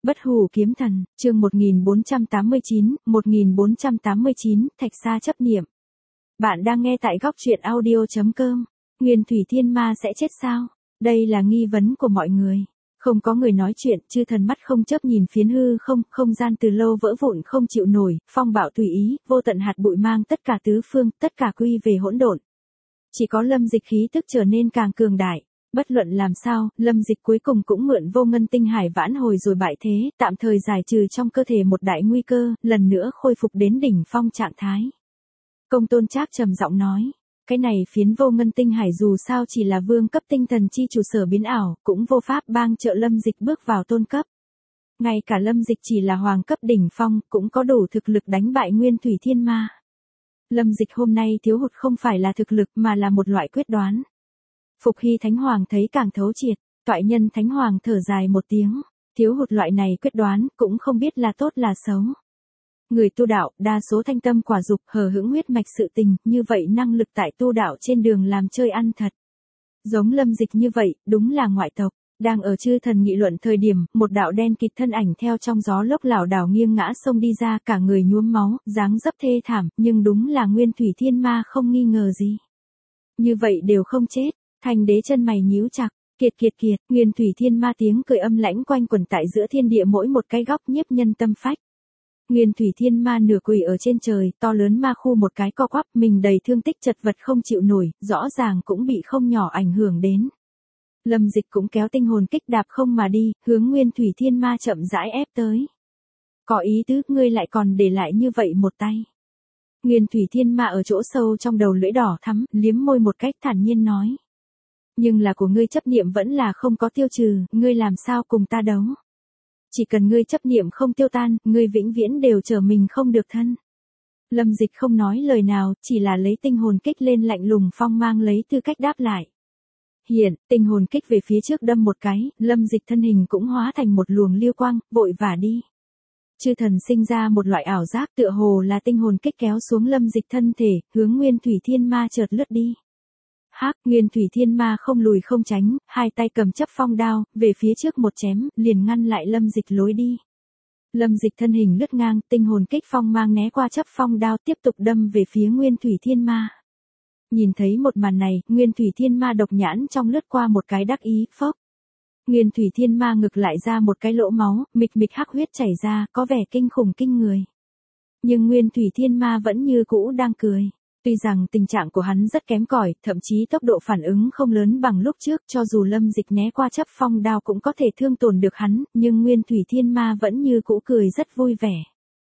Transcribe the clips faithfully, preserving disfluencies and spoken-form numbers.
Bất hủ kiếm thần, chương một nghìn bốn trăm tám mươi chín, một nghìn bốn trăm tám mươi chín, Thạch Sa chấp niệm. Bạn đang nghe tại góc truyện audio chấm com. Nguyên Thủy Thiên Ma sẽ chết sao? Đây là nghi vấn của mọi người. Không có người nói chuyện, chư thần mắt không chớp nhìn phiến hư không, không gian từ lâu vỡ vụn không chịu nổi, phong bạo tùy ý, vô tận hạt bụi mang tất cả tứ phương, tất cả quy về hỗn độn. Chỉ có Lâm Dịch khí tức trở nên càng cường đại. Bất luận làm sao, Lâm Dịch cuối cùng cũng mượn vô ngân tinh hải vãn hồi rồi bại thế, tạm thời giải trừ trong cơ thể một đại nguy cơ, lần nữa khôi phục đến đỉnh phong trạng thái. Công Tôn Trác trầm giọng nói, cái này phiến vô ngân tinh hải dù sao chỉ là vương cấp tinh thần chi chủ sở biến ảo, cũng vô pháp bang trợ Lâm Dịch bước vào tôn cấp. Ngay cả Lâm Dịch chỉ là hoàng cấp đỉnh phong, cũng có đủ thực lực đánh bại Nguyên Thủy Thiên Ma. Lâm Dịch hôm nay thiếu hụt không phải là thực lực mà là một loại quyết đoán. Phục Hy Thánh Hoàng thấy càng thấu triệt, Toại Nhân Thánh Hoàng thở dài một tiếng, thiếu hụt loại này quyết đoán, cũng không biết là tốt là xấu. Người tu đạo, đa số thanh tâm quả dục, hờ hững huyết mạch sự tình, như vậy năng lực tại tu đạo trên đường làm chơi ăn thật. Giống Lâm Dịch như vậy, đúng là ngoại tộc, đang ở chư thần nghị luận thời điểm, một đạo đen kịt thân ảnh theo trong gió lốc lảo đảo nghiêng ngã sông đi ra, cả người nhuốm máu, dáng dấp thê thảm, nhưng đúng là Nguyên Thủy Thiên Ma không nghi ngờ gì. Như vậy đều không chết. Thành đế chân mày nhíu chặt, kiệt kiệt kiệt, Nguyên Thủy Thiên Ma tiếng cười âm lãnh quanh quẩn tại giữa thiên địa mỗi một cái góc nhiếp nhân tâm phách. Nguyên Thủy Thiên Ma nửa quỳ ở trên trời, to lớn ma khu một cái co quắp, mình đầy thương tích chật vật không chịu nổi, rõ ràng cũng bị không nhỏ ảnh hưởng đến. Lâm Dịch cũng kéo tinh hồn kích đạp không mà đi, hướng Nguyên Thủy Thiên Ma chậm rãi ép tới. Có ý tứ, ngươi lại còn để lại như vậy một tay. Nguyên Thủy Thiên Ma ở chỗ sâu trong đầu lưỡi đỏ thắm, liếm môi một cách thản nhiên nói. Nhưng là của ngươi chấp niệm vẫn là không có tiêu trừ, ngươi làm sao cùng ta đấu. Chỉ cần ngươi chấp niệm không tiêu tan, ngươi vĩnh viễn đều trở mình không được thân. Lâm Dịch không nói lời nào, chỉ là lấy tinh hồn kích lên lạnh lùng phong mang lấy tư cách đáp lại. Hiện, tinh hồn kích về phía trước đâm một cái, Lâm Dịch thân hình cũng hóa thành một luồng liêu quang, vội vả đi. Chư thần sinh ra một loại ảo giác tựa hồ là tinh hồn kích kéo xuống Lâm Dịch thân thể, hướng Nguyên Thủy Thiên Ma chợt lướt đi. Hắc, Nguyên Thủy Thiên Ma không lùi không tránh, hai tay cầm chấp phong đao, về phía trước một chém, liền ngăn lại Lâm Dịch lối đi. Lâm Dịch thân hình lướt ngang, tinh hồn kích phong mang né qua chấp phong đao tiếp tục đâm về phía Nguyên Thủy Thiên Ma. Nhìn thấy một màn này, Nguyên Thủy Thiên Ma độc nhãn trong lướt qua một cái đắc ý, phốc. Nguyên Thủy Thiên Ma ngực lại ra một cái lỗ máu, mịch mịch hắc huyết chảy ra, có vẻ kinh khủng kinh người. Nhưng Nguyên Thủy Thiên Ma vẫn như cũ đang cười. Tuy rằng tình trạng của hắn rất kém cỏi, thậm chí tốc độ phản ứng không lớn bằng lúc trước, cho dù Lâm Dịch né qua chấp phong đao cũng có thể thương tổn được hắn, nhưng Nguyên Thủy Thiên Ma vẫn như cũ cười rất vui vẻ.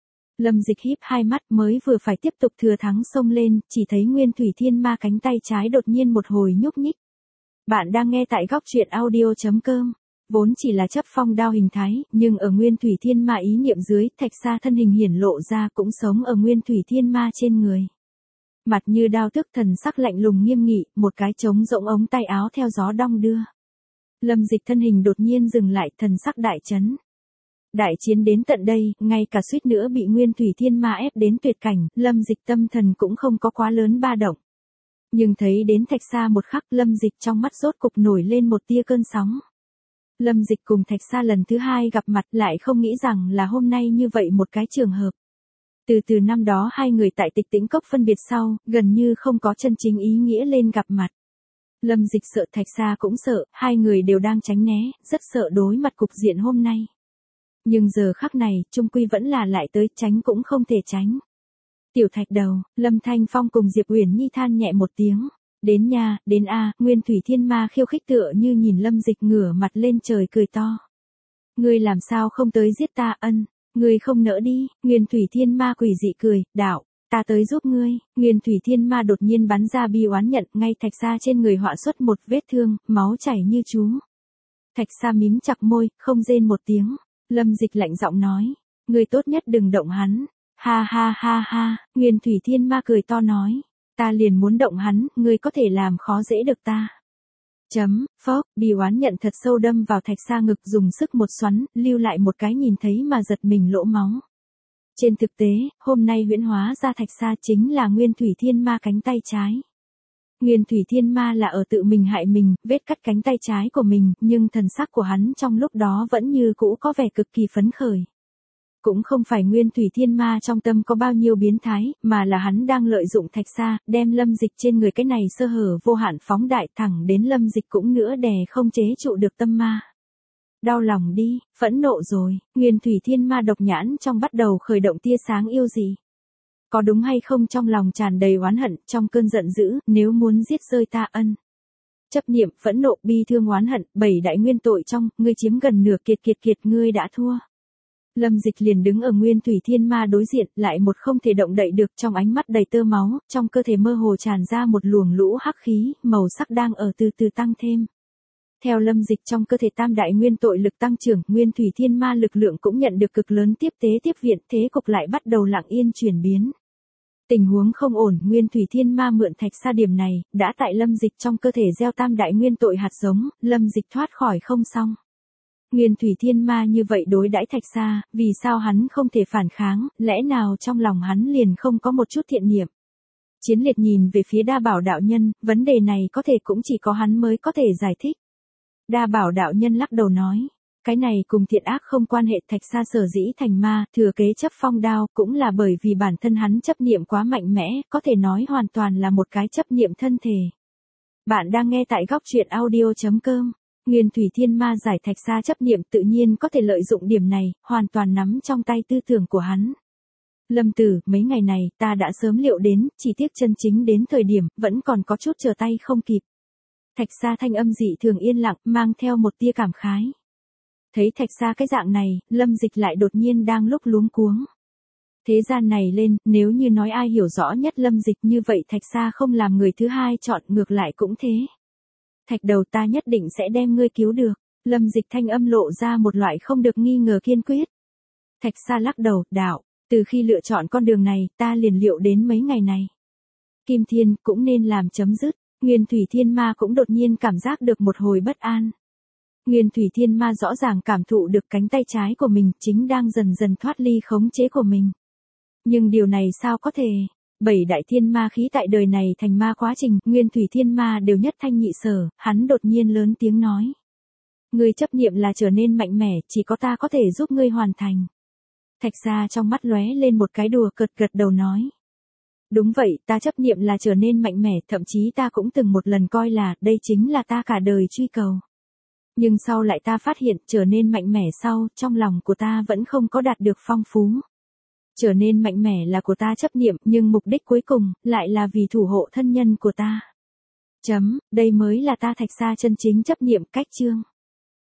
Lâm Dịch híp hai mắt mới vừa phải tiếp tục thừa thắng xông lên, chỉ thấy Nguyên Thủy Thiên Ma cánh tay trái đột nhiên một hồi nhúc nhích. Bạn đang nghe tại góc truyện audio chấm com. Vốn chỉ là chấp phong đao hình thái, nhưng ở Nguyên Thủy Thiên Ma ý niệm dưới, Thạch Sa thân hình hiển lộ ra cũng sống ở Nguyên Thủy Thiên Ma trên người. Mặt như đao tức thần sắc lạnh lùng nghiêm nghị, một cái trống rỗng ống tay áo theo gió đong đưa. Lâm Dịch thân hình đột nhiên dừng lại, thần sắc đại chấn. Đại chiến đến tận đây, ngay cả suýt nữa bị Nguyên Thủy Thiên Ma ép đến tuyệt cảnh, Lâm Dịch tâm thần cũng không có quá lớn ba động. Nhưng thấy đến Thạch Sa một khắc, Lâm Dịch trong mắt rốt cục nổi lên một tia cơn sóng. Lâm Dịch cùng Thạch Sa lần thứ hai gặp mặt lại không nghĩ rằng là hôm nay như vậy một cái trường hợp. Từ từ năm đó hai người tại Tịch Tĩnh Cốc phân biệt sau, gần như không có chân chính ý nghĩa lên gặp mặt. Lâm Dịch sợ, Thạch Sa cũng sợ, hai người đều đang tránh né, rất sợ đối mặt cục diện hôm nay. Nhưng giờ khắc này, chung quy vẫn là lại tới, tránh cũng không thể tránh. Tiểu Thạch đầu, Lâm Thanh Phong cùng Diệp Uyển Nhi than nhẹ một tiếng. Đến nha, đến a, Nguyên Thủy Thiên Ma khiêu khích tựa như nhìn Lâm Dịch ngửa mặt lên trời cười to. Ngươi làm sao không tới giết ta, ân. Ngươi không nỡ đi, Nguyên Thủy Thiên Ma quỷ dị cười, đạo, ta tới giúp ngươi. Nguyên Thủy Thiên Ma đột nhiên bắn ra bi oán nhận, ngay Thạch Sa trên người họa xuất một vết thương, máu chảy như chú. Thạch Sa mím chặt môi, không rên một tiếng. Lâm Dịch lạnh giọng nói, ngươi tốt nhất đừng động hắn. Ha ha ha ha, Nguyên Thủy Thiên Ma cười to nói, ta liền muốn động hắn, ngươi có thể làm khó dễ được ta. Chấm, phốc, bi oán nhận thật sâu đâm vào Thạch Sa ngực, dùng sức một xoắn, lưu lại một cái nhìn thấy mà giật mình lỗ máu. Trên thực tế, hôm nay huyễn hóa ra Thạch Sa chính là Nguyên Thủy Thiên Ma cánh tay trái. Nguyên thủy thiên ma là ở tự mình hại mình, vết cắt cánh tay trái của mình, nhưng thần sắc của hắn trong lúc đó vẫn như cũ có vẻ cực kỳ phấn khởi. Cũng không phải Nguyên thủy thiên ma trong tâm có bao nhiêu biến thái, mà là hắn đang lợi dụng Thạch Sa, đem Lâm Dịch trên người cái này sơ hở vô hạn phóng đại thẳng đến Lâm Dịch cũng nữa đè không chế trụ được tâm ma. Đau lòng đi, phẫn nộ rồi, Nguyên thủy thiên ma độc nhãn trong bắt đầu khởi động tia sáng yêu dị. Có đúng hay không trong lòng tràn đầy oán hận, trong cơn giận dữ, nếu muốn giết rơi ta ân. Chấp niệm, phẫn nộ, bi thương oán hận, bảy đại nguyên tội trong, ngươi chiếm gần nửa kiệt kiệt kiệt ngươi đã thua. Lâm Dịch liền đứng ở Nguyên thủy thiên ma đối diện, lại một không thể động đậy được, trong ánh mắt đầy tơ máu, trong cơ thể mơ hồ tràn ra một luồng lũ hắc khí, màu sắc đang ở từ từ tăng thêm. Theo Lâm Dịch trong cơ thể tam đại nguyên tội lực tăng trưởng, Nguyên thủy thiên ma lực lượng cũng nhận được cực lớn tiếp tế tiếp viện, thế cục lại bắt đầu lặng yên chuyển biến. Tình huống không ổn, Nguyên thủy thiên ma mượn Thạch Sa điểm này, đã tại Lâm Dịch trong cơ thể gieo tam đại nguyên tội hạt giống, Lâm Dịch thoát khỏi không xong. Nguyên thủy thiên ma như vậy đối đãi Thạch Sa, vì sao hắn không thể phản kháng, lẽ nào trong lòng hắn liền không có một chút thiện niệm. Chiến Liệt nhìn về phía Đa Bảo đạo nhân, vấn đề này có thể cũng chỉ có hắn mới có thể giải thích. Đa Bảo đạo nhân lắc đầu nói, cái này cùng thiện ác không quan hệ. Thạch Sa sở dĩ thành ma, thừa kế chấp phong đao, cũng là bởi vì bản thân hắn chấp niệm quá mạnh mẽ, có thể nói hoàn toàn là một cái chấp niệm thân thể. Bạn đang nghe tại góc truyện audio chấm com. Nguyên thủy thiên ma giải Thạch Sa chấp niệm, tự nhiên có thể lợi dụng điểm này, hoàn toàn nắm trong tay tư tưởng của hắn. Lâm Tử, mấy ngày này, ta đã sớm liệu đến, chỉ tiếc chân chính đến thời điểm, vẫn còn có chút chờ tay không kịp. Thạch Sa thanh âm dị thường yên lặng, mang theo một tia cảm khái. Thấy Thạch Sa cái dạng này, Lâm Dịch lại đột nhiên đang lúc luống cuống. Thế gian này lên, nếu như nói ai hiểu rõ nhất Lâm Dịch như vậy, Thạch Sa không làm người thứ hai chọn, ngược lại cũng thế. Thạch đầu, ta nhất định sẽ đem ngươi cứu được. Lâm Dịch thanh âm lộ ra một loại không được nghi ngờ kiên quyết. Thạch Sa lắc đầu, đạo, từ khi lựa chọn con đường này, ta liền liệu đến mấy ngày này. Kim Thiên cũng nên làm chấm dứt. Nguyên thủy thiên ma cũng đột nhiên cảm giác được một hồi bất an. Nguyên thủy thiên ma rõ ràng cảm thụ được cánh tay trái của mình chính đang dần dần thoát ly khống chế của mình. Nhưng điều này sao có thể? Bảy đại thiên ma khí tại đời này thành ma quá trình, Nguyên thủy thiên ma đều nhất thanh nhị sở, hắn đột nhiên lớn tiếng nói. Ngươi chấp niệm là trở nên mạnh mẽ, chỉ có ta có thể giúp ngươi hoàn thành. Thạch Sa trong mắt lóe lên một cái đùa cợt gật đầu nói. Đúng vậy, ta chấp niệm là trở nên mạnh mẽ, thậm chí ta cũng từng một lần coi là, đây chính là ta cả đời truy cầu. Nhưng sau lại ta phát hiện, trở nên mạnh mẽ sau, trong lòng của ta vẫn không có đạt được phong phú. Trở nên mạnh mẽ là của ta chấp niệm, nhưng mục đích cuối cùng, lại là vì thủ hộ thân nhân của ta. Chấm, đây mới là ta Thạch Sa chân chính chấp niệm. Cách chương.